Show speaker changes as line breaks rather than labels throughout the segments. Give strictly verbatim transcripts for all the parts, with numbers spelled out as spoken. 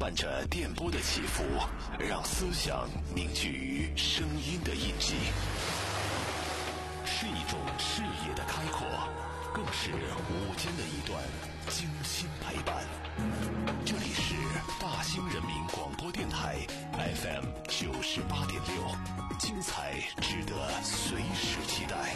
伴着电波的起伏，让思想凝聚于声音的印记，是一种视野的开阔，更是午间的一段精心陪伴。这里是大兴人民广播电台 F M 九十八点六，精彩值得随时期待。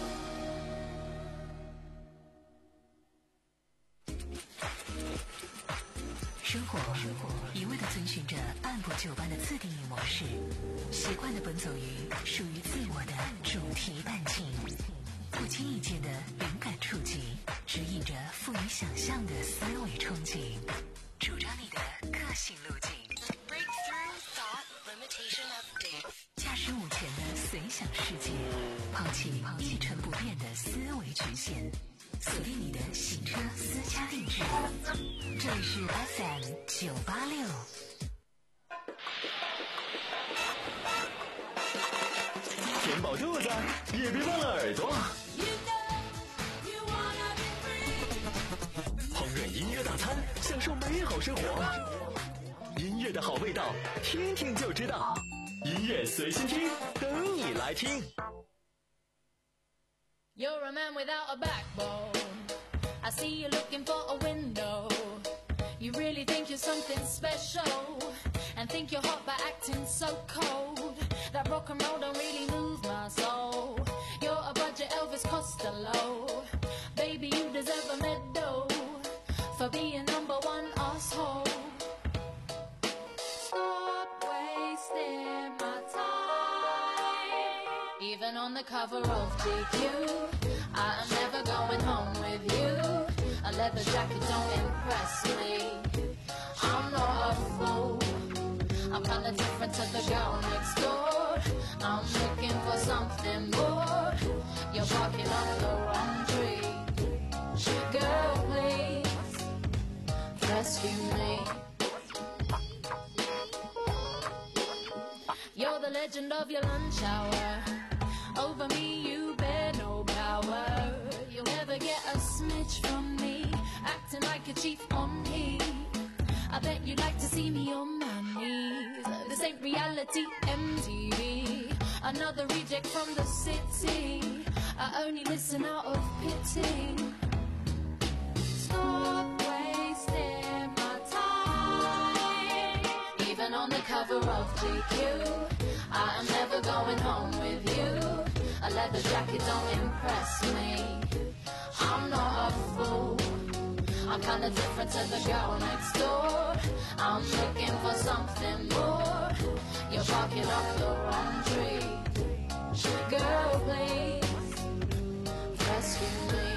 生活一味地遵循着按部就班的自定义模式，习惯地奔走于属于自我的主题伴境，不经意间的灵感触及，指引着富于想象的思维憧憬，主张你的个性路径。Breakthrough Thought Limitation Update， 驾驶午前的随想世界，抛弃一成不变的思维局限，锁定你的行车私家定制。这里是 F M 九八六。
填饱肚子，也别忘了耳朵。烹饪音乐大餐，享受美好生活。音乐的好味道，听听就知道。音乐随心听，等你来听。
You're a man without a backbone. I see you looking for a window. You really think you're something special, and think you're hot by acting so cold. That rock and roll don't really move my soul. You're a budget Elvis Costello. Baby, you deserve a medal for being number one asshole. Stop wasting my time. Even on the cover of G Q, I am never going home with you. A leather jacket don't impress me. I'm not a fool. I'm kinda different to the girl next door. I'm looking for something more. You're barking up the wrong tree. Girl, please rescue me. You're the legend of your lunch hour. Over me you bear no power. You'll never get a smidge from me, acting like a chief on me. I bet you'd like to see me on my knees. This ain't reality M T V. Another reject from the city. I only listen out of pity. Stop wasting my time. Even on the cover of G Q, I am never going home with you. A leather jacket don't impress me. I'm not a fool. I'm kinda different to the girl next door. I'm looking for something more. You're barking up the wrong tree. Girl, please rescue me.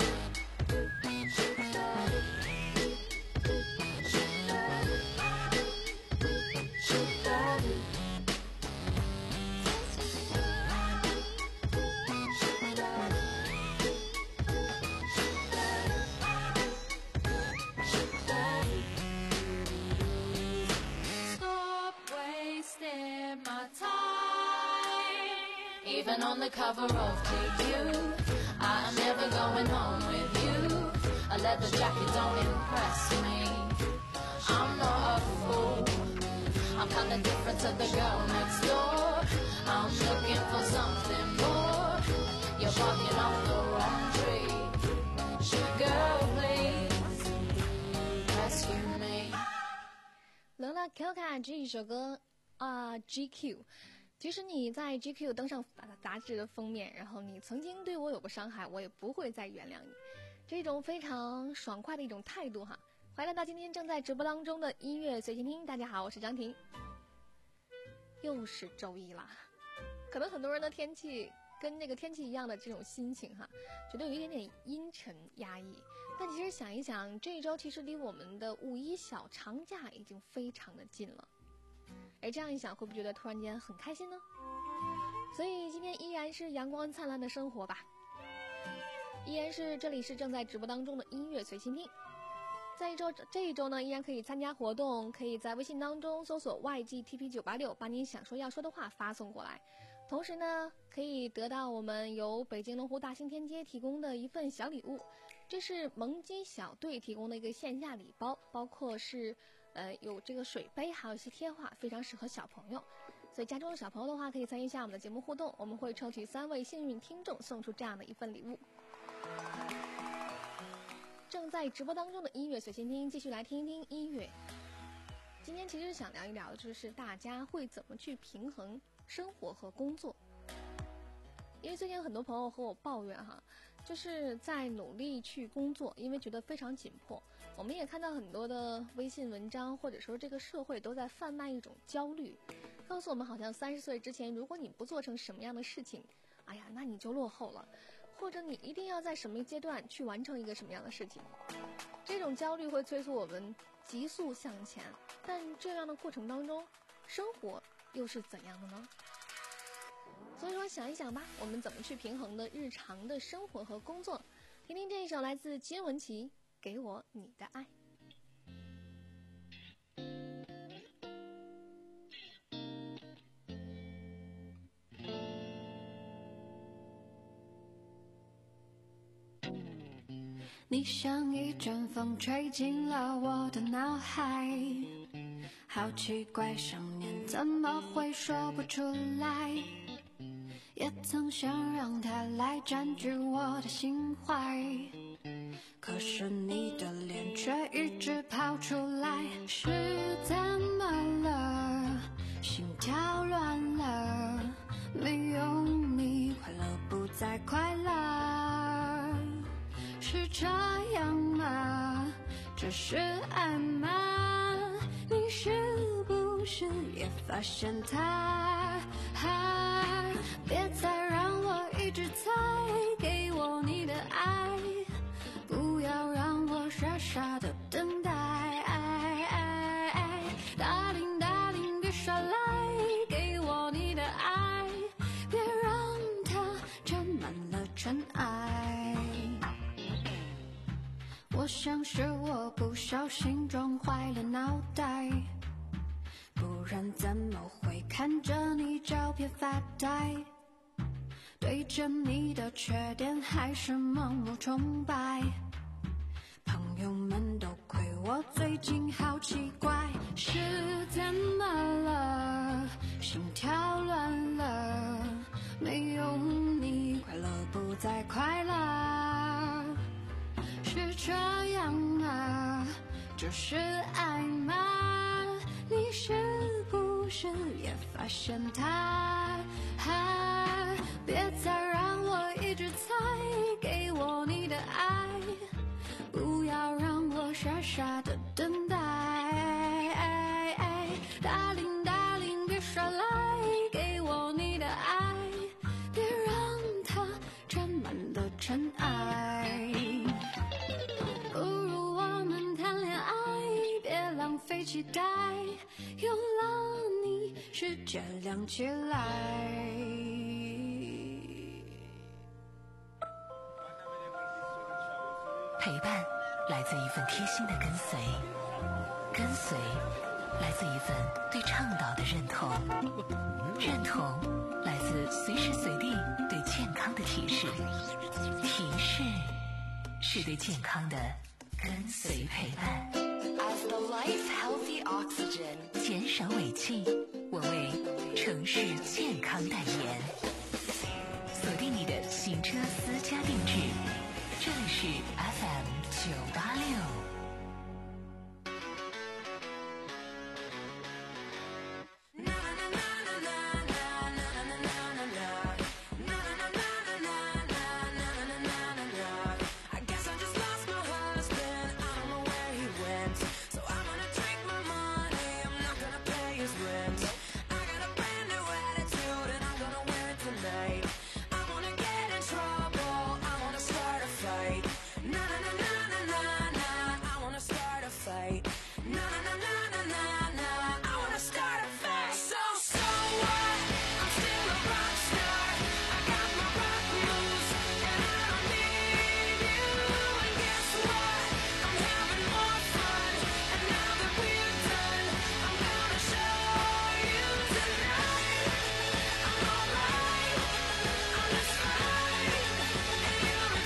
Even on the cover of G Q, I am never going home with you. A leather jacket don't impress me. I'm not a fool. I'm kinda different to the girl next door. I'm looking for something more. You're barking up the wrong tree. Girl, please rescue me.
Lola Koka 这一首歌啊 ，G Q。即使你在 G Q 登上杂志的封面，然后你曾经对我有过伤害，我也不会再原谅你。这种非常爽快的一种态度哈。欢迎来到今天正在直播当中的音乐随心听，大家好，我是张婷。又是周一啦，可能很多人的天气跟那个天气一样的这种心情哈，觉得有一点点阴沉压抑。但其实想一想，这一周其实离我们的五一小长假已经非常的近了。哎，这样一想，会不会觉得突然间很开心呢？所以今天依然是阳光灿烂的生活吧，依然是这里是正在直播当中的音乐随心听。在一周这一周呢，依然可以参加活动，可以在微信当中搜索 Y G T P 九八六， 把你想说要说的话发送过来。同时呢，可以得到我们由北京龙湖大兴天街提供的一份小礼物，这是萌鸡小队提供的一个线下礼包，包括是呃，有这个水杯，还有一些贴画，非常适合小朋友。所以家中的小朋友的话，可以参与一下我们的节目互动，我们会抽取三位幸运听众，送出这样的一份礼物。正在直播当中的音乐随心听，继续来听一听音乐。今天其实想聊一聊的就是大家会怎么去平衡生活和工作。因为最近有很多朋友和我抱怨哈，就是在努力去工作，因为觉得非常紧迫。我们也看到很多的微信文章，或者说这个社会都在贩卖一种焦虑，告诉我们好像三十岁之前，如果你不做成什么样的事情，哎呀，那你就落后了，或者你一定要在什么阶段去完成一个什么样的事情。这种焦虑会催促我们急速向前，但这样的过程当中，生活又是怎样的呢？所以说想一想吧，我们怎么去平衡的日常的生活和工作。听听这一首来自金玟岐《给我你的爱》。
你像一阵风吹进了我的脑海，好奇怪，想念怎么会说不出来，也曾想让它来占据我的心怀，可是你的脸却一直跑出来。是怎么了？心跳乱了，没有你快乐不再快乐，是这样吗？这是爱吗？你是不是也发现它？啊，别再让我一直猜，给我你的爱，不要让我傻傻的等待。Darling Darling 别耍赖，给我你的爱，别让它沾满了尘埃。我想是我不小心撞坏了脑袋，不然怎么会看着你照片发呆，对着你的缺点还是盲目崇拜。朋友们都亏我最近好奇怪，是怎么了？心跳乱了，没有你快乐不再快乐，是这样吗？这是爱吗？你是不是也发现它？啊，别再让我一直猜，给我你的爱，不要让我傻傻的等待。Darling Darling 别耍赖，给我你的爱，别让它沾满了尘埃。不如我们谈恋爱，别浪费期待，有了你世界亮起来。
陪伴来自一份贴心的跟随，跟随来自一份对倡导的认同，认同来自随时随地对健康的提示，提示是对健康的跟随陪伴。
As the life healthy oxygen，
减少尾气，我为城市健康代言。锁定你的行车私家定制，这里是 F M 九八六。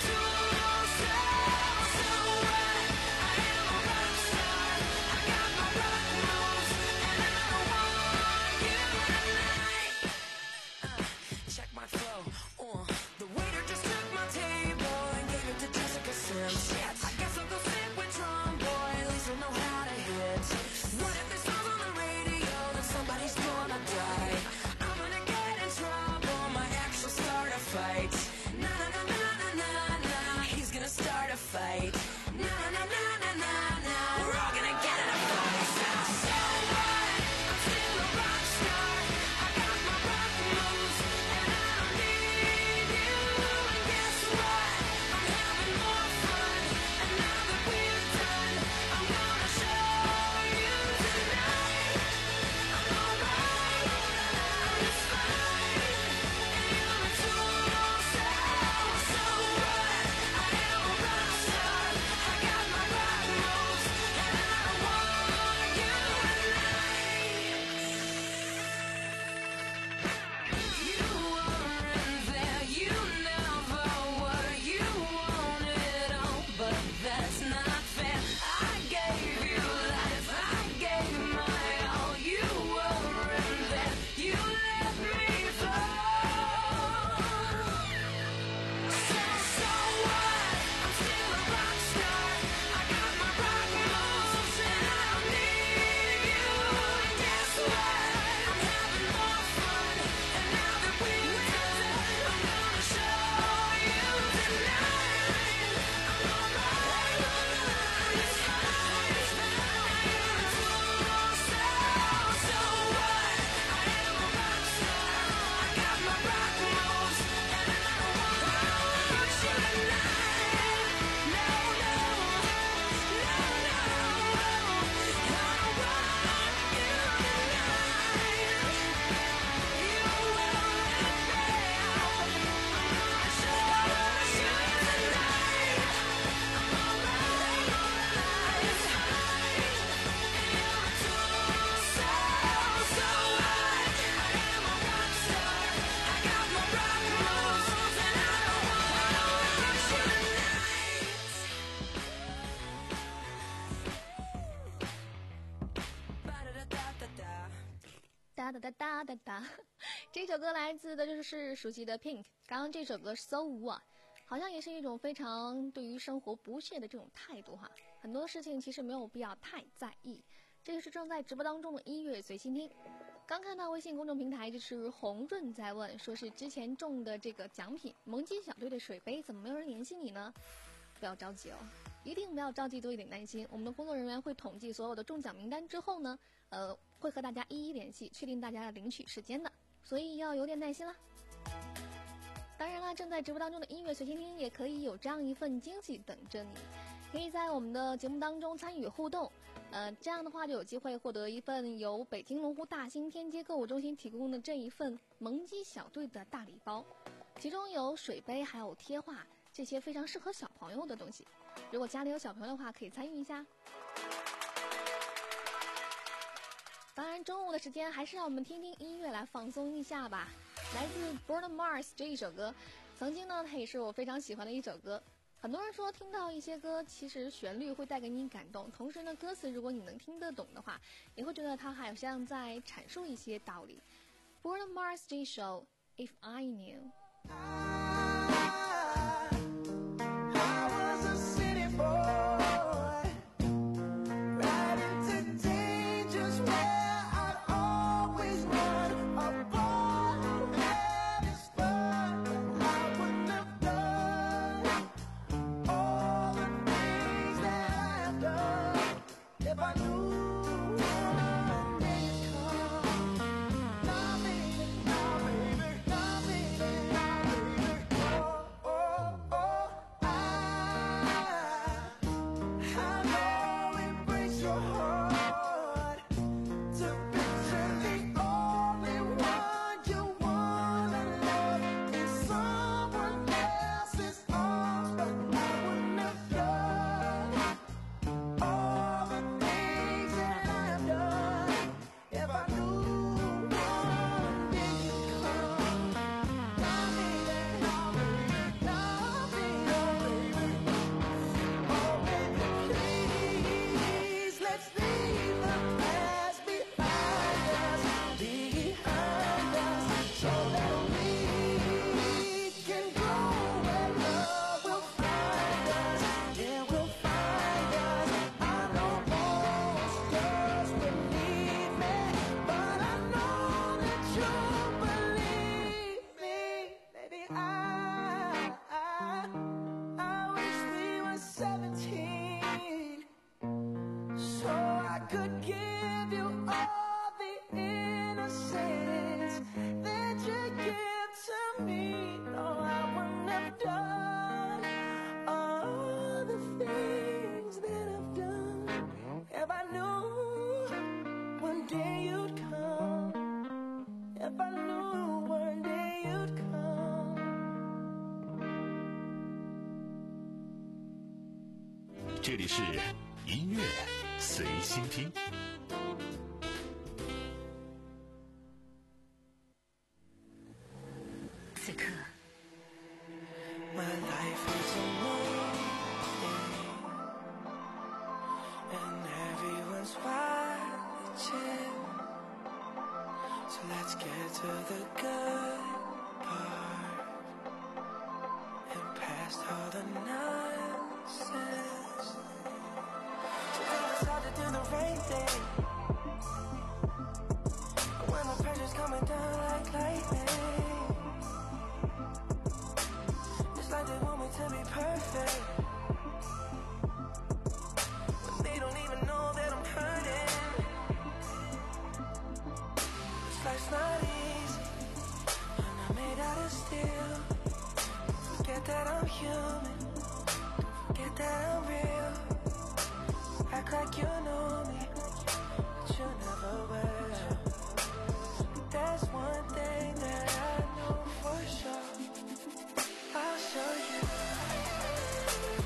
I got my
哒哒哒哒哒哒。这首歌来自的就是熟悉的 Pink， 刚刚这首歌 So What， 好像也是一种非常对于生活不屑的这种态度哈。很多事情其实没有必要太在意。这就是正在直播当中的音乐随心听。刚看到微信公众平台就是红润在问，说是之前中的这个奖品萌鸡小队的水杯，怎么没有人联系你呢？不要着急哦，一定不要着急，多一点耐心。我们的工作人员会统计所有的中奖名单之后呢，呃，会和大家一一联系，确定大家的领取时间的，所以要有点耐心啦。当然啦，正在直播当中的音乐随心听也可以有这样一份惊喜等着你，可以在我们的节目当中参与互动，呃，这样的话就有机会获得一份由北京龙湖大兴天街购物中心提供的这一份萌鸡小队的大礼包，其中有水杯还有贴画，这些非常适合小朋友的东西，如果家里有小朋友的话可以参与一下。当然中午的时间还是让我们听听音乐来放松一下吧。来自 Bruno Mars 这一首歌，曾经呢它也是我非常喜欢的一首歌。很多人说听到一些歌其实旋律会带给你感动，同时呢歌词如果你能听得懂的话，也会觉得它好像在阐述一些道理。 Bruno Mars 这一首 If I Knew。
这里是音乐随心听。
此刻
My life is a movie and everyone's watching, so let's get to the good part and past all the nonsense. Today it's hard to do the right thing when the pressure's coming down like lightning. Like they want me to be perfect when they don't even know that I'm hurting. This life's not easy, I'm not made out of steel. Forget that I'm human, forget that I'm real. Act like you know me, but you never will. But there's one thing that I know for sure, I'll show you.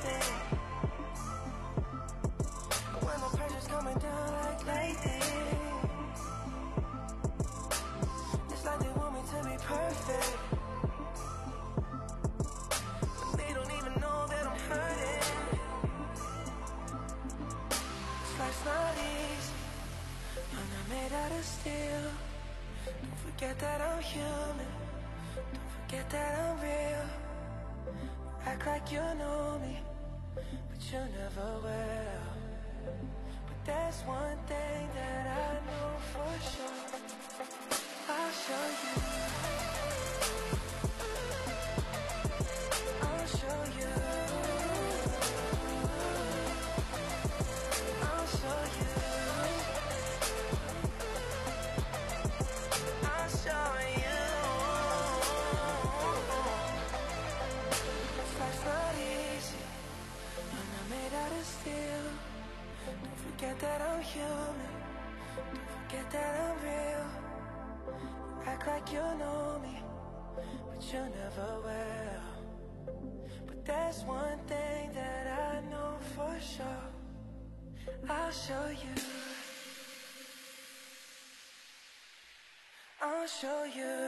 anything. But when the pressure's coming down like lightning, it's like they want me to be perfect, but they don't even know that I'm hurting. This life's not easy, I'm not made out of steel. Don't forget that I'm human, don't forget that I'm real. Act like you know me, but you never will. But there's one thing that I know for sure, I'll show you, I'll show you, I'll show you, I'll show you. Life's not easy, I'm not made out of steel. Don't forget that I'm human, don't forget that I'm real. Act like you know me, but you never will. But there's one thing that I know for sure, I'll show you, I'll show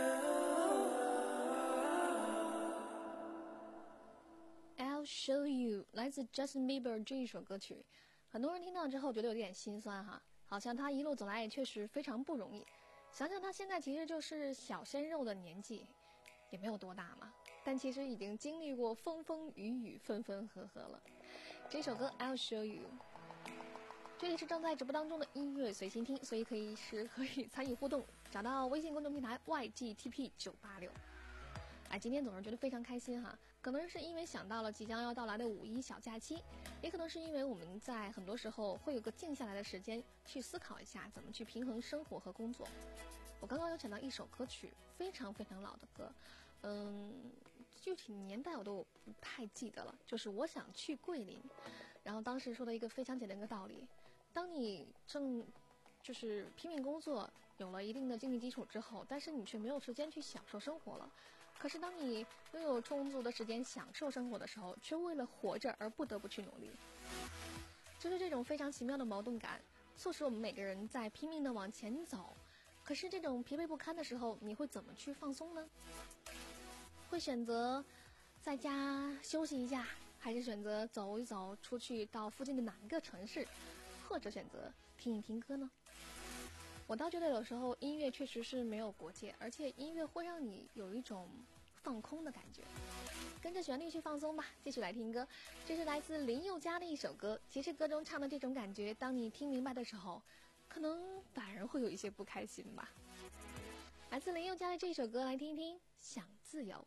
you。I'll show you 来自 Justin Bieber 这一首歌曲，很多人听到之后觉得有点心酸哈，好像他一路走来也确实非常不容易。想想他现在其实就是小鲜肉的年纪，也没有多大嘛，但其实已经经历过风风雨雨、分分合合了。这首歌 I'll show you， 这里是正在直播当中的音乐随心听，所以可以是可以参与互动，找到微信公众平台 Y G T P 九八六。哎，今天总是觉得非常开心哈，可能是因为想到了即将要到来的五一小假期，也可能是因为我们在很多时候会有个静下来的时间去思考一下怎么去平衡生活和工作。我刚刚有想到一首歌曲，非常非常老的歌，嗯，具体年代我都不太记得了，就是我想去桂林，然后当时说的一个非常简单的道理，当你正就是拼命工作，有了一定的经济基础之后，但是你却没有时间去享受生活了。可是当你拥有充足的时间享受生活的时候，却为了活着而不得不去努力。就是这种非常奇妙的矛盾感，促使我们每个人在拼命的往前走。可是这种疲惫不堪的时候，你会怎么去放松呢？会选择在家休息一下，还是选择走一走出去到附近的哪一个城市，或者选择听一听歌呢？我倒觉得有时候音乐确实是没有国界，而且音乐会让你有一种放空的感觉。跟着旋律去放松吧，继续来听歌。这是来自林宥嘉的一首歌，其实歌中唱的这种感觉，当你听明白的时候，可能反而会有一些不开心吧。来自林宥嘉的这首歌，来听一听《想自由》。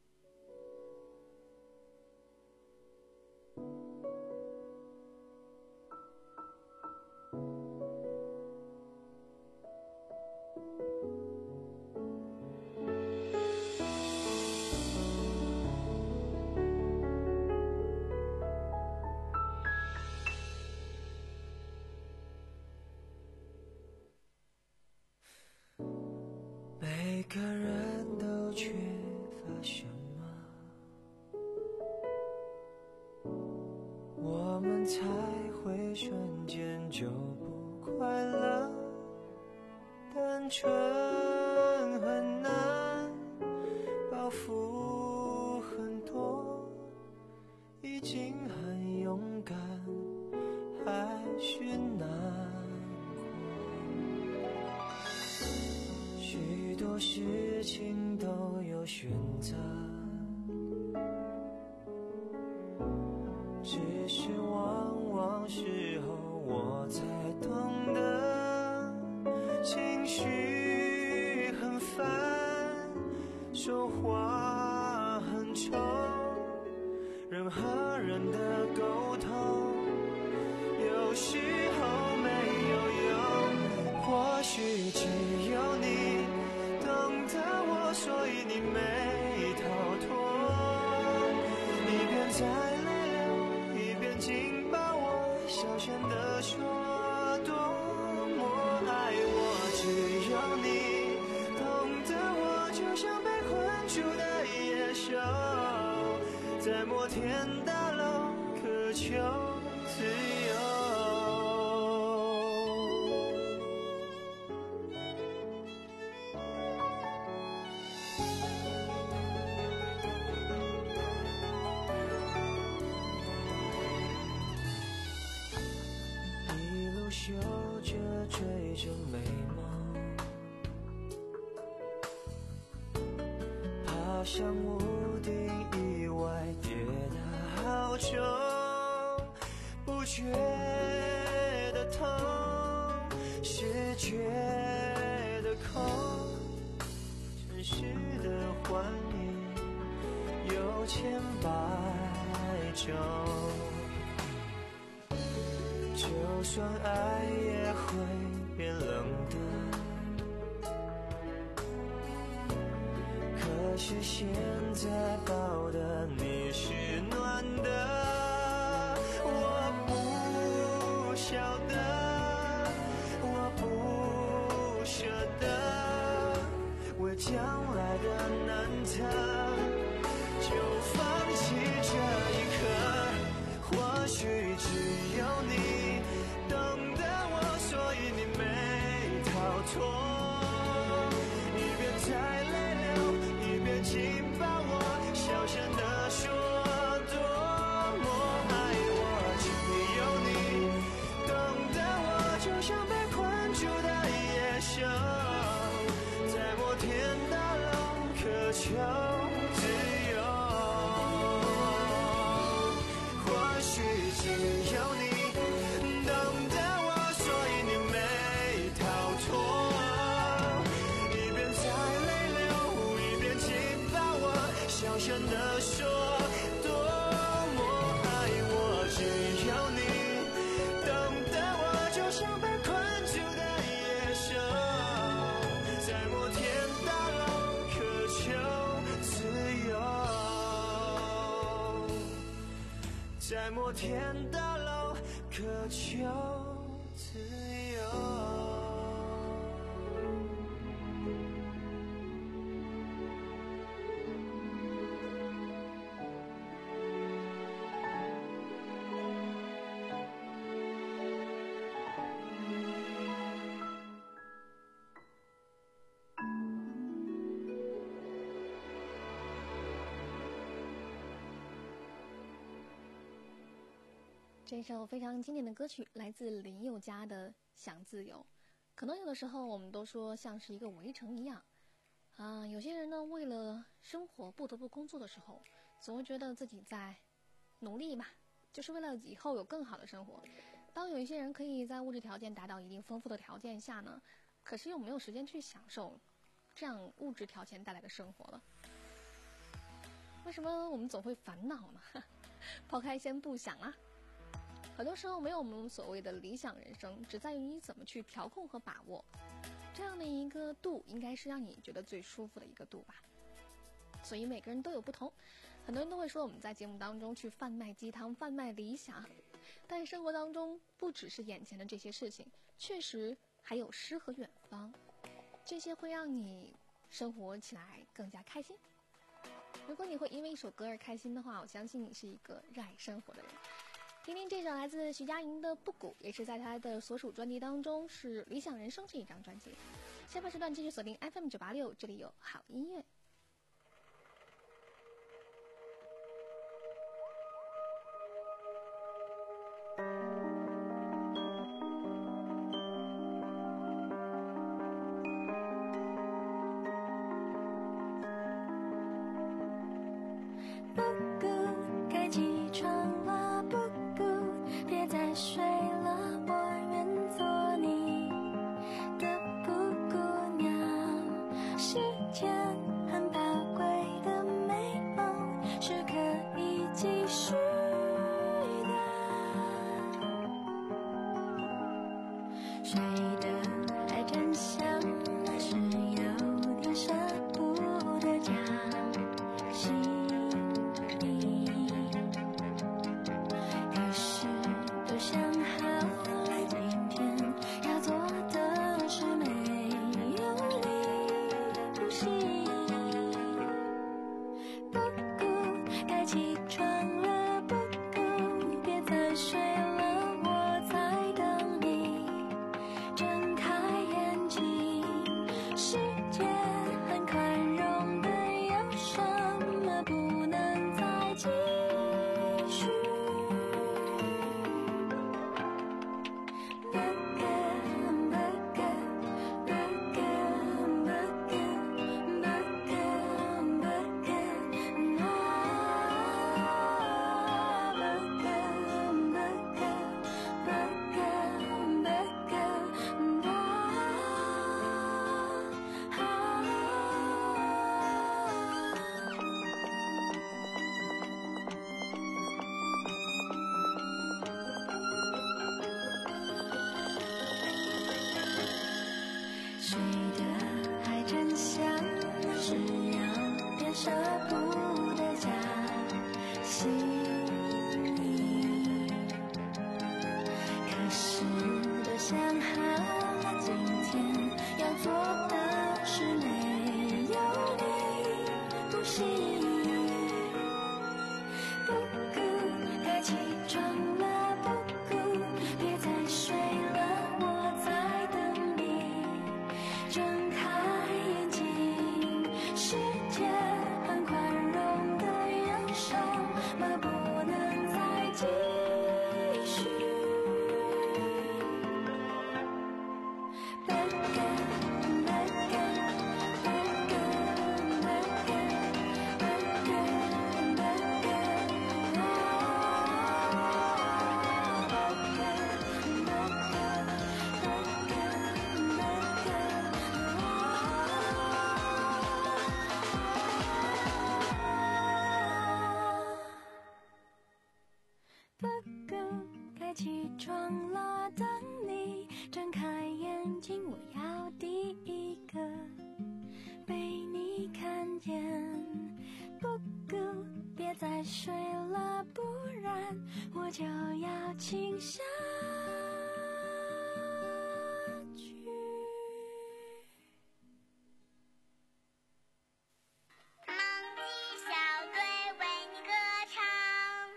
每个人都缺乏什么，我们才会瞬间就不快乐。单纯很难，包袱很多，已经很勇敢，还是难许多事情都有选择，只是往往时候我才懂得，情绪很烦，说话很冲，人和人的沟通有时候没有用，或许只有你懂得我，所以你没逃脱。一边在泪流，一边紧抱我，小声地说多么爱我。只有你懂得我，就像被困住的野兽，在摩天大楼可求自由。一路嗅着追着美梦，爬上屋顶，意外跌得好重，不觉得痛，是觉得空，真实的幻影有千百种，就算爱也会变冷的，可是现在抱的你是暖的，我不晓得，我不舍得，为将来的难测就放弃这一刻，或许只有你懂得我，所以你没逃脱。一边在泪流，一边紧抱我，小声地说多么爱我。只有你懂得我，就像被困住的野兽，在摩天大楼渴求自由。或许只有你懂得我，所以你没逃脱。一边在泪流，一边紧抱我，小声地说多么爱我。只有你懂得我，就像被困住的野兽，在摩天大楼渴求自由，在摩天大楼渴求自由。
这首非常经典的歌曲来自林宥嘉的《想自由》。可能有的时候我们都说像是一个围城一样啊，有些人呢为了生活不得不工作的时候，总会觉得自己在努力嘛，就是为了以后有更好的生活。当有一些人可以在物质条件达到一定丰富的条件下呢，可是又没有时间去享受这样物质条件带来的生活了。为什么我们总会烦恼呢？抛开先不想啊，很多时候没有我们所谓的理想人生，只在于你怎么去调控和把握。这样的一个度，应该是让你觉得最舒服的一个度吧。所以每个人都有不同，很多人都会说我们在节目当中去贩卖鸡汤、贩卖理想，但生活当中不只是眼前的这些事情，确实还有诗和远方，这些会让你生活起来更加开心。如果你会因为一首歌而开心的话，我相信你是一个热爱生活的人。听听这首来自徐佳莹的《不谷》，也是在她的所属专辑当中是《理想人生》这一张专辑。下半时段继续锁定 F M 九八六，这里有好音乐。
不谷，该起床了，不谷，别再睡了，我愿做你的布谷娘。时间很宝贵的美梦是可以继续的，睡得还真香，是有点舍不得讲。心息。不顾该起床了，不顾别再睡了，我在等你睁开眼睛。世界很宽容的忍受，吗不能再继续。Back again, back again, back again, back again, back again, back again, back again, back again. 不顾该起床了，等你睁开眼睛，我要第一个被你看见。不顾别再睡了，不然我就要倾下去。
梦姬小队为你歌唱。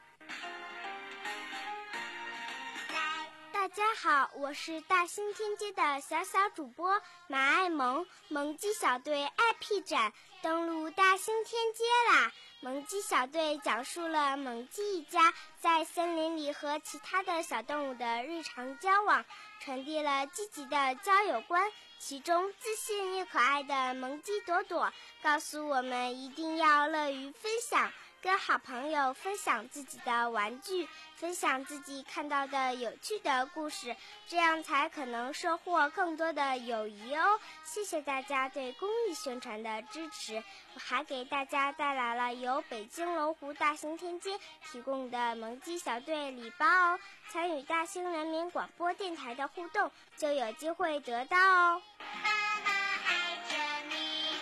大家好，我是大新天街的小小主播马爱萌。萌鸡小队 I P 展登陆大新天街啦！萌鸡小队讲述了萌鸡一家在森林里和其他的小动物的日常交往，传递了积极的交友观。其中自信又可爱的萌鸡朵朵告诉我们一定要乐于分享，跟好朋友分享自己的玩具，分享自己看到的有趣的故事，这样才可能收获更多的友谊哦。谢谢大家对公益宣传的支持。我还给大家带来了由北京龙湖大兴天街提供的萌鸡小队礼包哦，参与大兴人民广播电台的互动就有机会得到哦。妈妈爱着你。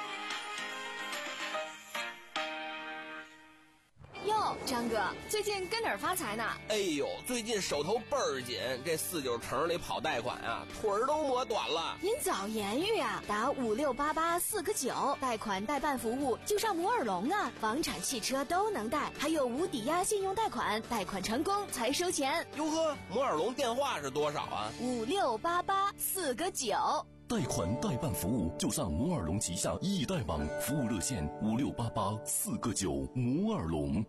哟，张哥，最近跟哪儿发财呢？
哎呦，最近手头倍儿紧，这四九城里跑贷款啊，腿儿都磨短了。
您早言语啊，打五六八八四个九，贷款代办服务就上摩尔龙啊，房产、汽车都能贷，还有无抵押信用贷款，贷款成功才收钱。
哟呵，摩尔龙电话是多少啊？
五六八八四个九。
贷款代办服务就上摩尔龙旗下易贷网，服务热线五六八八四个九。摩尔龙。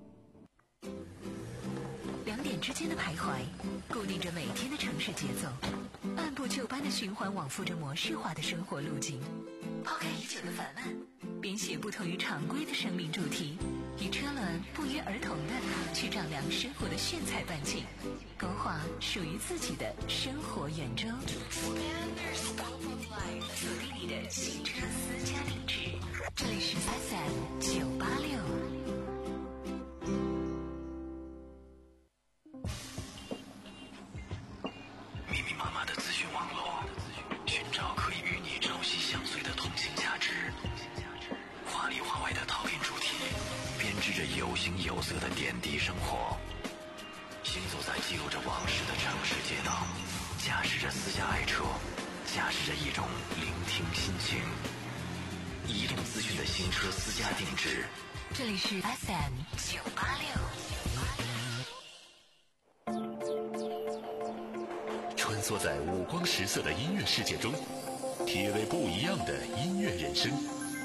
两点之间的徘徊，固定着每天的城市节奏，按部就班的循环往复着模式化的生活路径。抛开已久的烦闷，编写不同于常规的生命主题，与车轮不约而同的去丈量生活的炫彩半径，勾画属于自己的生活圆周。锁定你的新车私家定制，这里是 F M 九八六。
密密麻麻的资讯网络，寻找可以与你朝夕相随的同性价值。华里华外的讨论主题，编织着有形有色的点滴生活。行走在记录着往事的城市街道，驾驶着私家爱车，驾驶着一种聆听心情。移动资讯的新车私家定制，
这里是 F M 九八六。
穿梭在五光十色的音乐世界中，体味不一样的音乐人生。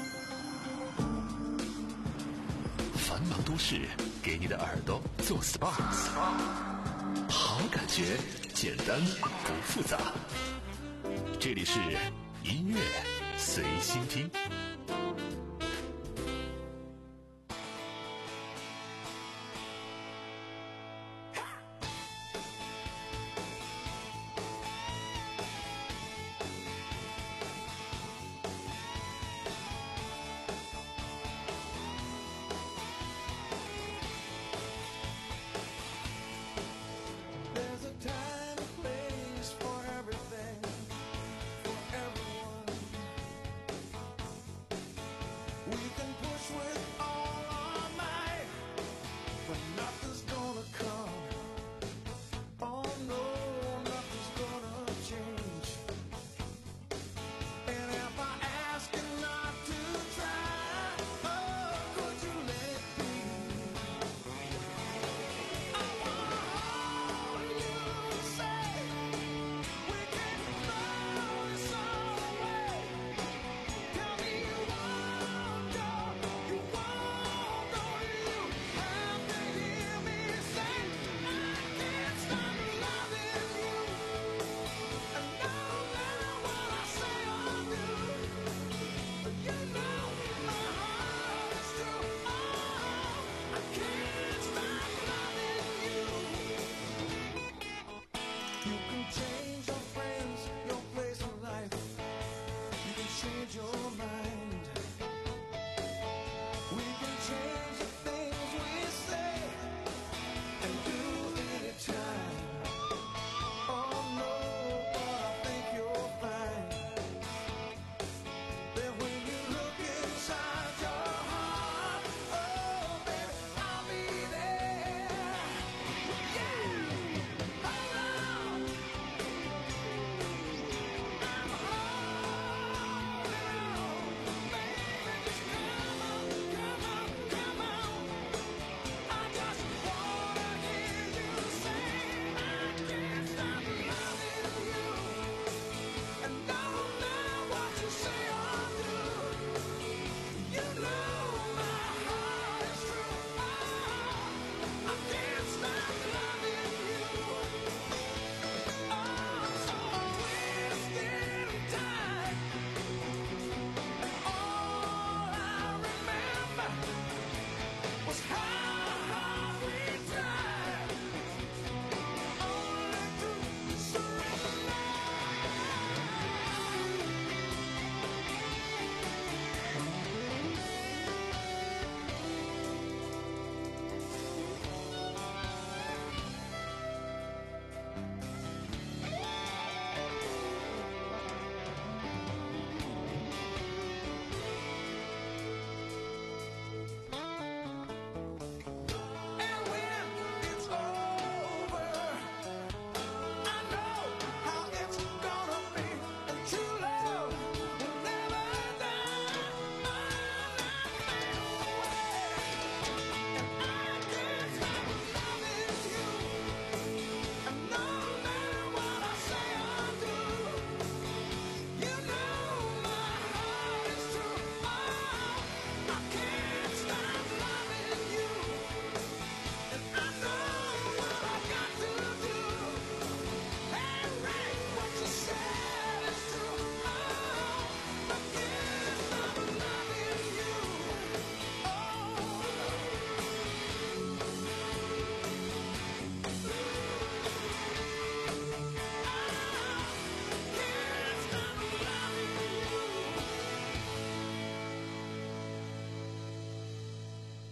繁忙都市给你的耳朵做 S P A， 好感觉简单不复杂。这里是音乐随心听。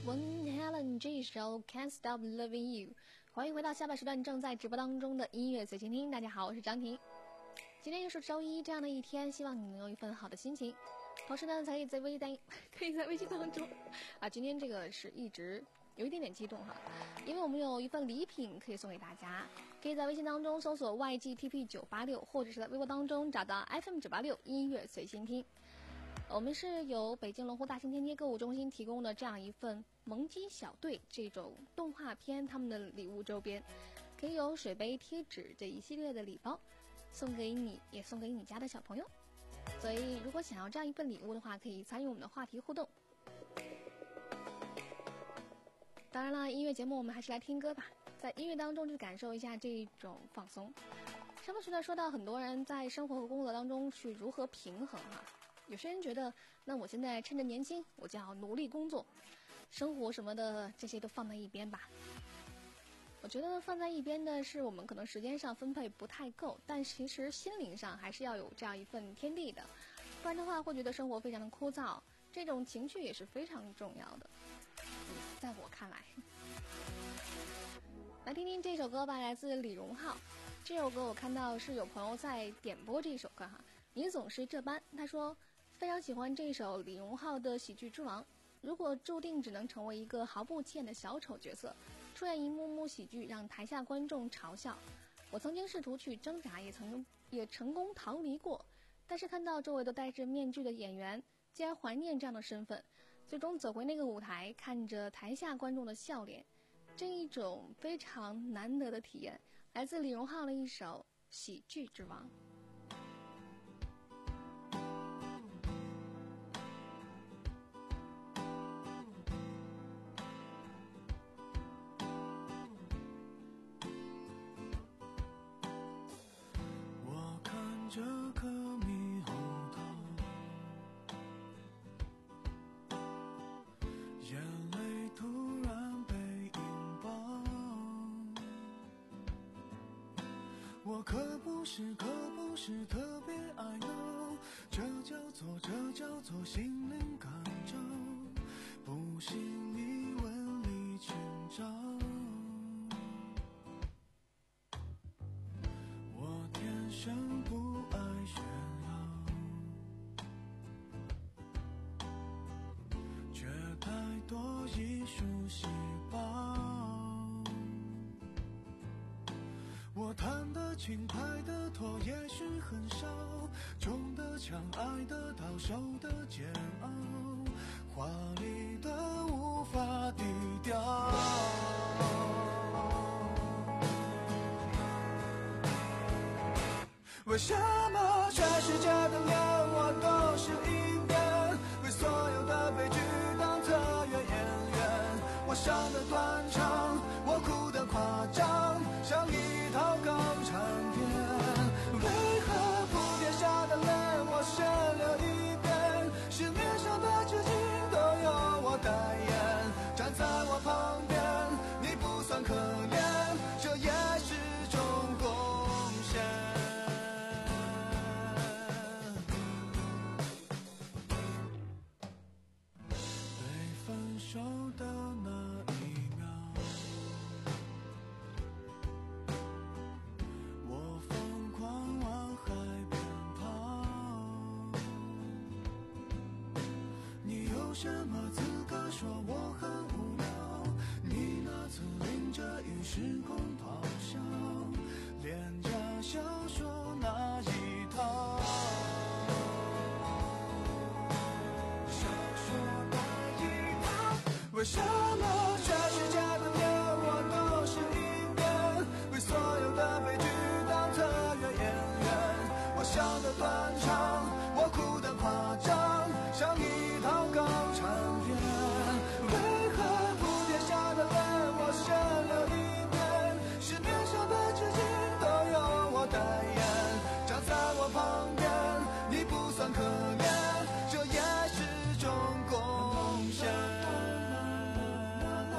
Van Halen 这一首 Can't Stop Loving You。欢迎回到下半时段正在直播当中的音乐随心听。大家好，我是张婷。今天又是周一，这样的一天，希望你能有一份好的心情。同时呢，可以在微单可以在微信当中啊，今天这个是一直有一点点激动哈，因为我们有一份礼品可以送给大家。可以在微信当中搜索 Y G T P 九八六，或者是在微博当中找到 F M 九八六音乐随心听。我们是由北京龙湖大兴天街购物中心提供的这样一份萌鸡小队这种动画片他们的礼物周边，可以有水杯、贴纸这一系列的礼包送给你，也送给你家的小朋友。所以如果想要这样一份礼物的话，可以参与我们的话题互动。当然了，音乐节目我们还是来听歌吧，在音乐当中去感受一下这种放松。上半时段说到很多人在生活和工作当中去如何平衡哈，有些人觉得那我现在趁着年轻我就要努力工作，生活什么的这些都放在一边吧。我觉得放在一边的是我们可能时间上分配不太够，但其实心灵上还是要有这样一份天地的，不然的话会觉得生活非常的枯燥，这种情绪也是非常重要的，在我看来。来听听这首歌吧，来自李荣浩。这首歌我看到是有朋友在点播这首歌哈，你总是这般。他说非常喜欢这首李荣浩的《喜剧之王》，如果注定只能成为一个毫不起眼的小丑角色，出演一幕幕喜剧让台下观众嘲笑，我曾经试图去挣扎，也曾也成功逃离过，但是看到周围都戴着面具的演员，竟然怀念这样的身份，最终走回那个舞台，看着台下观众的笑脸，这一种非常难得的体验，来自李荣浩的一首《喜剧之王》。
我看着颗猕猴桃，眼泪突然被引爆。我可不是可不是特别爱闹，这叫做这叫做心灵感召，不信你问李清照。我天生不爱炫耀，却太多艺术细胞。我弹得轻，拍得拖，也许很少，中的枪，爱得到，受的煎熬，华丽的无法低调。为什么全世界的脸我都是一遍，为所有的悲剧当特约演员，我伤得断肠，我哭得夸张，像一套港产片。为何铺天下的泪我先流一遍，市面上的纸巾都由我代言，站在我旁边你不算可怜，这也是种贡献。分手的那一秒，我疯狂往海边跑，你有什么资格说我很无聊？你那次淋着雨失控咆哮，廉价小说那一套，为什么全世界的脸我都是一遍，为所有的悲剧当特约演员，我笑得断肠，我哭得夸张，像一套港产片。为何铺天下的泪我先流一遍，市面上的纸巾都由我代言，站在我旁边你不算可怜，这也是种贡献。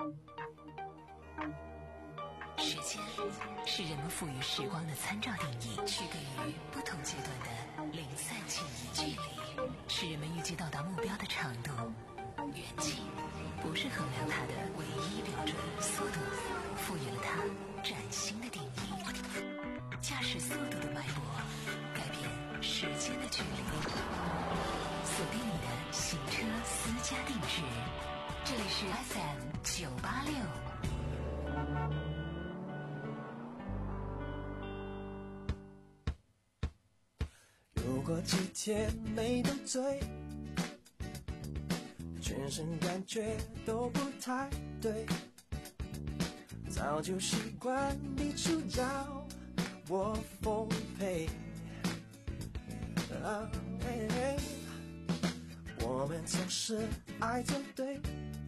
时间是人们赋予时光的参照定义，区隔于不同阶段的零散记忆。距离是人们预计到达目标的长度，远近不是衡量它的唯一标准。速度赋予了它崭新的定义，驾驶速度的脉搏改变时间的距离。锁定你的行车私家定制，这里是 F M 九八六。
如果几天没斗嘴，全身感觉都不太对，早就习惯你出招我奉陪。啊嘿嘿，我们总是爱作对，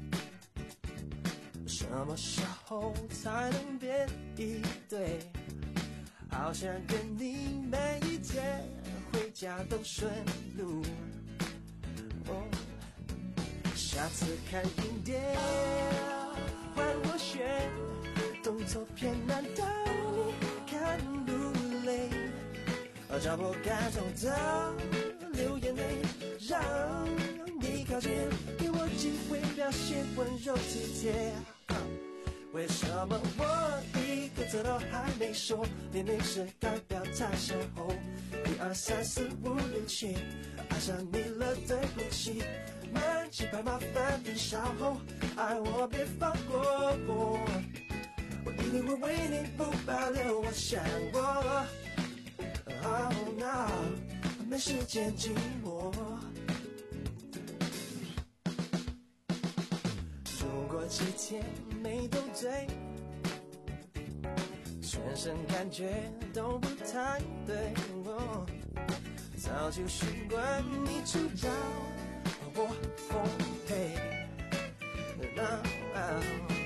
什么时候才能变一对？好想跟你每一天回家都顺路。哦，下次看影碟换我选，动作片难道你看不累？找不感动的流眼泪，让你靠近，给我机会表现温柔体贴。为什么我一个字都还没说，明明是该表态身后，一二三四五六七，爱上你了对不起，慢几拍麻烦你稍后，爱我别放过我，我一定会为你不保留。我想过 Oh no， 没时间寂寞。如果几天没斗嘴，全身感觉都不太对，哦，早就习惯你出招我奉陪。No，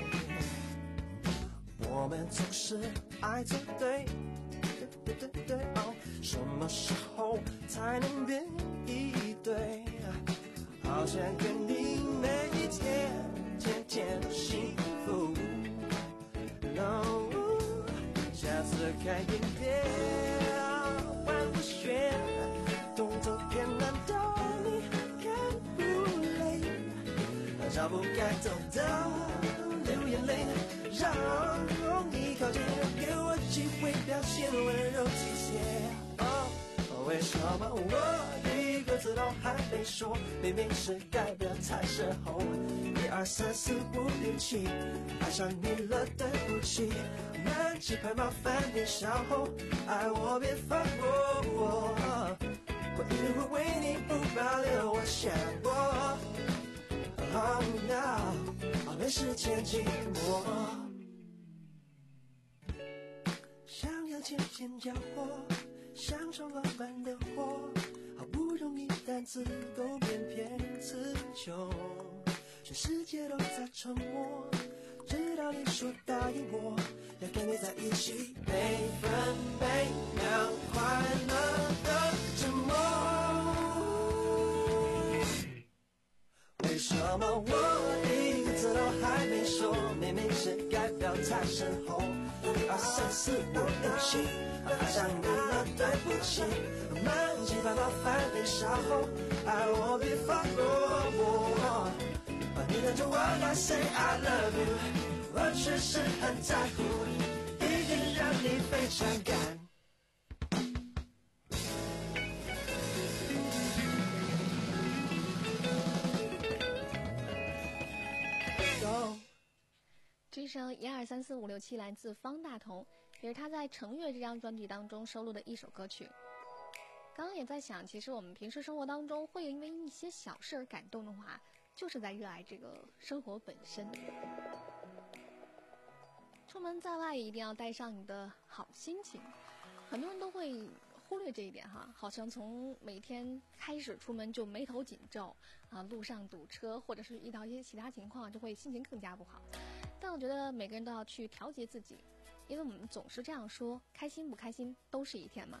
我们总是爱作对，对对对对，哦，什么时候才能变一对？好想跟你每一天天天都幸福。No， 下次看影片换我选，动作片难道你看不累？找不该走的流眼泪，让你靠近，给我机会表现温柔体贴。哦，为什么我一个字都还没说，明明是该表态时候，一二三四五六七，爱上你了对不起，慢几拍麻烦你稍后，爱我别放过我，我一定会为你不保留。我想过 Oh no， 没时间寂寞，想要牵线交火，享受浪漫的火，好不容易单词够偏偏词穷，全世界都在沉默，直到你说答应我，要跟你在一起，每分每秒快乐的折磨。为什么我一个字都还没说，明明是该表态身后，一二三四五六七，爱上你了对不起，慢几拍麻烦你稍后，爱我别放过我，你等着我来 say I love you， 我确实很在乎，一定让你非常感。
这首一二三四五六七来自方大同，也是他在《成月》这张专辑当中收录的一首歌曲。刚刚也在想，其实我们平时生活当中会因为一些小事而感动的话，就是在热爱这个生活本身。出门在外一定要带上你的好心情，很多人都会忽略这一点哈，好像从每天开始出门就眉头紧皱啊，路上堵车或者是遇到一些其他情况，就会心情更加不好。但我觉得每个人都要去调节自己，因为我们总是这样说，开心不开心都是一天嘛。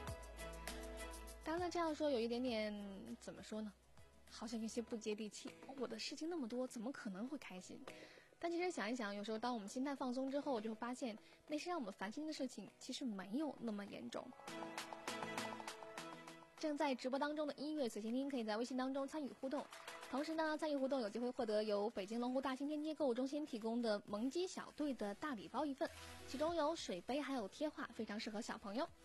当然这样说有一点点怎么说呢，好像有些不接地气，我的事情那么多怎么可能会开心？ 但其实想一想，有时候当我们心态放松之后，就会发现那些让我们烦心的事情其实没有那么严重。正在直播当中的音乐随心听，可以在微信当中参与互动。同时呢，参与互动有机会获得由北京龙湖大兴天街购物中心提供的萌鸡小队的大礼包一份，其中有水杯还有贴画，非常适合小朋友。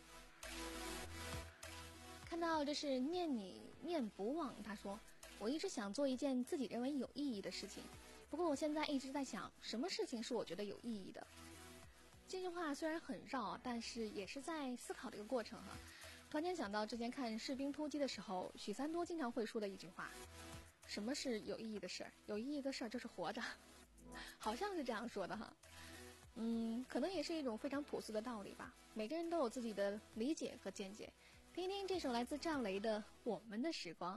看到这是念你念不忘，他说我一直想做一件自己认为有意义的事情，不过我现在一直在想什么事情是我觉得有意义的。这句话虽然很绕，但是也是在思考的一个过程哈。突然间想到之前看《士兵突击》的时候，许三多经常会说的一句话，什么是有意义的事儿？有意义的事儿就是活着，好像是这样说的哈。嗯，可能也是一种非常朴素的道理吧。每个人都有自己的理解和见解。听听这首来自赵雷的《我们的时光》。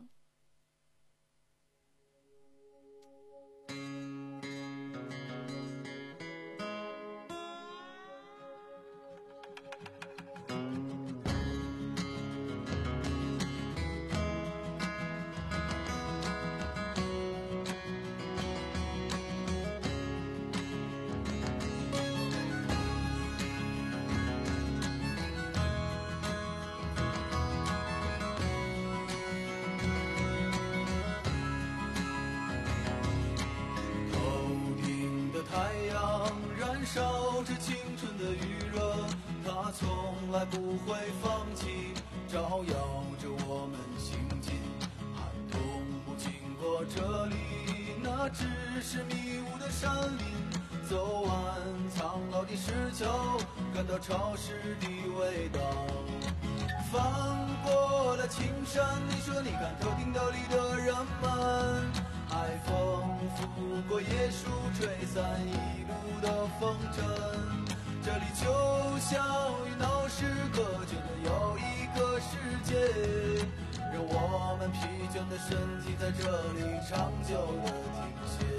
烧着青春的余热，它从来不会放弃，照耀着我们行进。寒冬不经过这里，那只是迷雾的山林。走完苍老的石桥，感到潮湿的味道。翻过了青山，你说你看头顶斗笠的人们，海风拂过椰树，吹散一路的风尘。这里就像与闹市隔绝的又一个世界，让我们疲倦的身体在这里长久的停歇。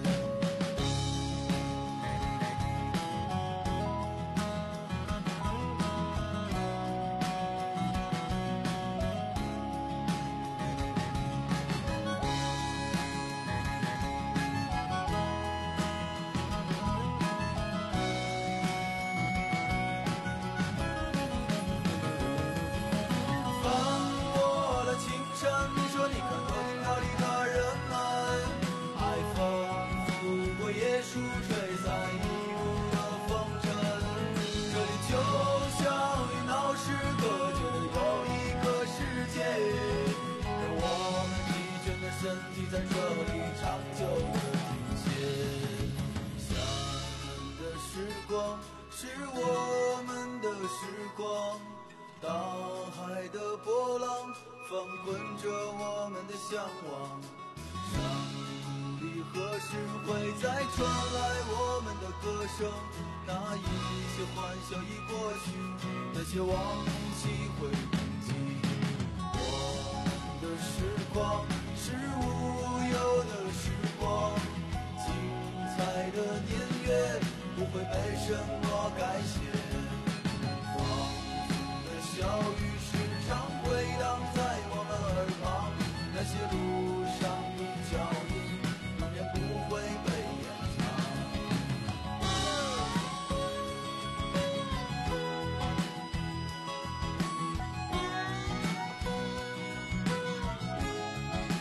是我们的时光，大海的波浪放困着我们的向往。山谷里何时会再传来我们的歌声？那一些欢笑已过去，那些往昔会铭记。我们的时光是无忧的时光，精彩的年月不会被什么改写，放纵的小雨时常回荡在我们耳旁，那些路上的脚印永远不会被掩藏。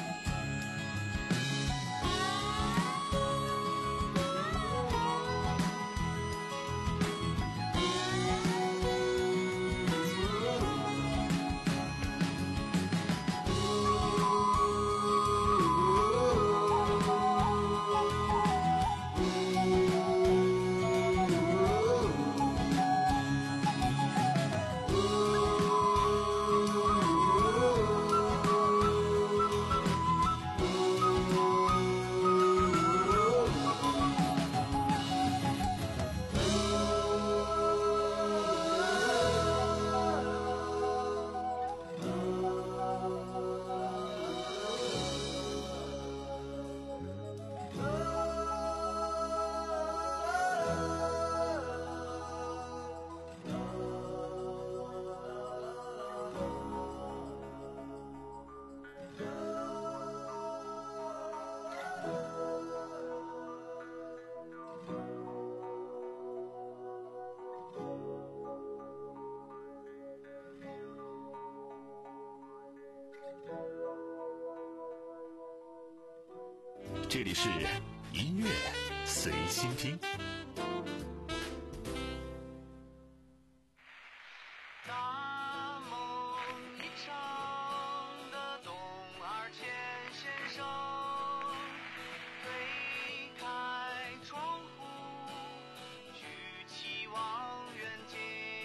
这里是音乐随心听。
大梦一场的东儿千先生，推开窗户，举起望远镜，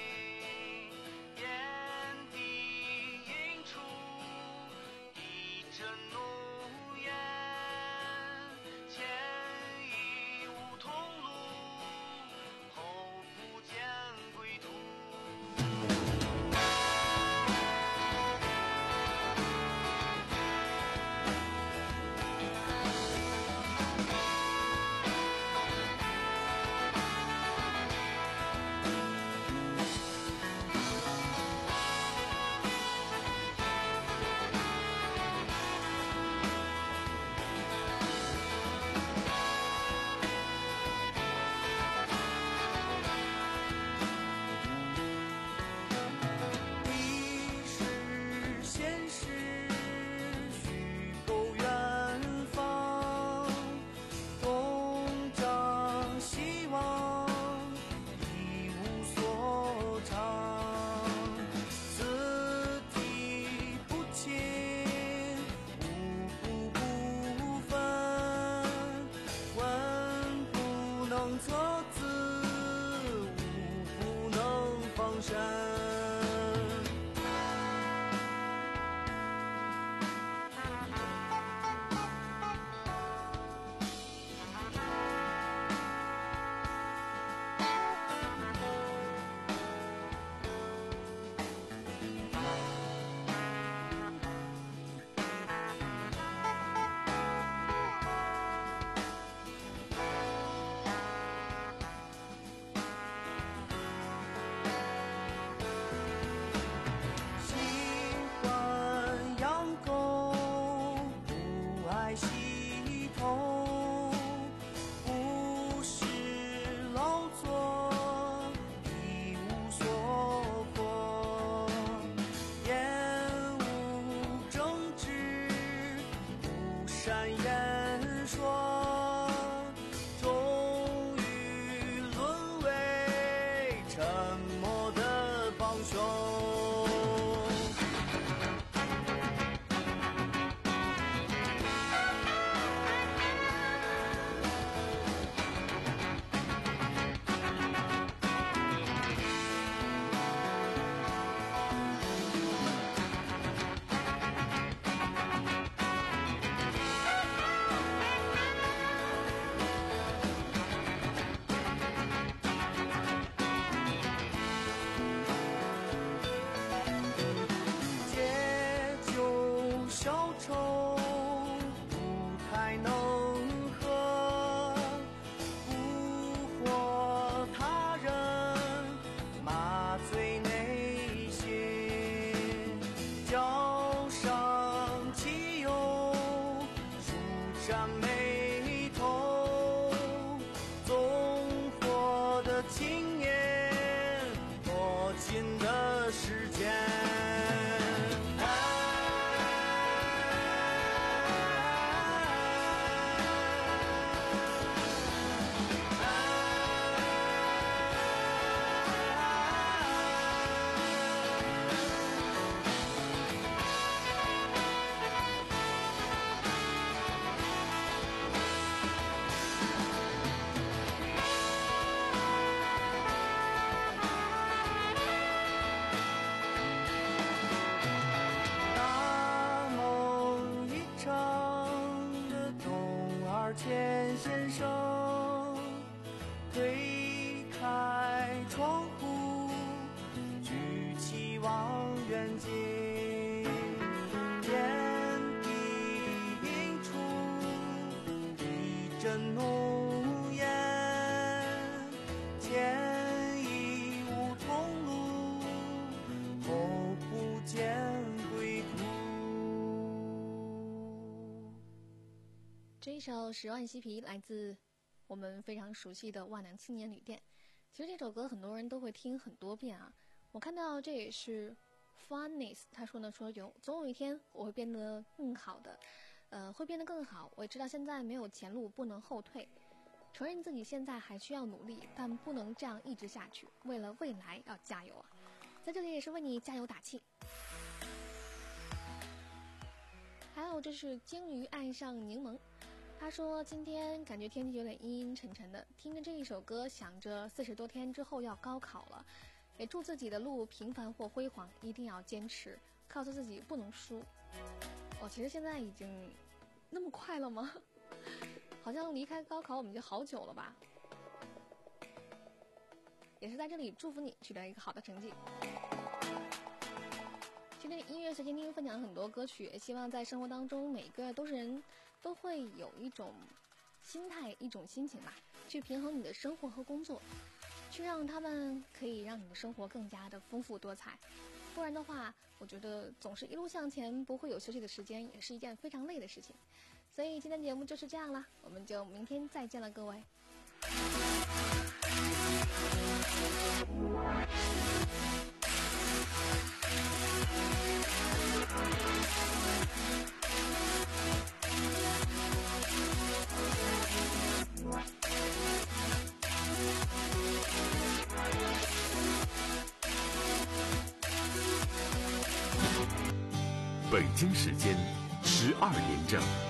眼底映出一阵浓烟，前已梧桐路，后不见归途。历史现实，虚构远方，东张西望，一无所长。字体不清，五谷不分，文不能测字，武不能防身。喜欢养狗，不爱洗头，不是劳作，一无所获，厌恶政治，不善言说，终于沦为沉默的帮凶。借酒消愁，不太能喝，蛊惑他人，麻醉内心，浇上汽油，舒展眉头，纵火的青年，多情的时间。大梦一场的东儿千先生，推开窗户，举起望远镜，眼底映出一阵浓烟，前已梧桐路，后不见归途。
这一首《十万嬉皮》来自我们非常熟悉的《万能青年旅店》。其实这首歌很多人都会听很多遍啊。我看到这也是 Funnies 他说呢，说有总有一天我会变得更好的。 呃，会变得更好。我也知道现在没有前路，不能后退，承认自己现在还需要努力，但不能这样一直下去。为了未来要加油啊！在这里也是为你加油打气。还有，这是鲸鱼爱上柠檬，他说今天感觉天气有点阴阴沉沉的，听着这一首歌，想着四十多天之后要高考了，也祝自己的路平凡或辉煌，一定要坚持，告诉自己不能输。哦，其实现在已经那么快了吗？好像离开高考我们就好久了吧。也是在这里祝福你取得一个好的成绩。今天音乐随心听分享了很多歌曲，也希望在生活当中每个都是人都会有一种心态一种心情吧，去平衡你的生活和工作，去让他们可以让你的生活更加的丰富多彩。不然的话，我觉得总是一路向前，不会有休息的时间，也是一件非常累的事情。所以今天节目就是这样了，我们就明天再见了，各位。
北京时间十二点整。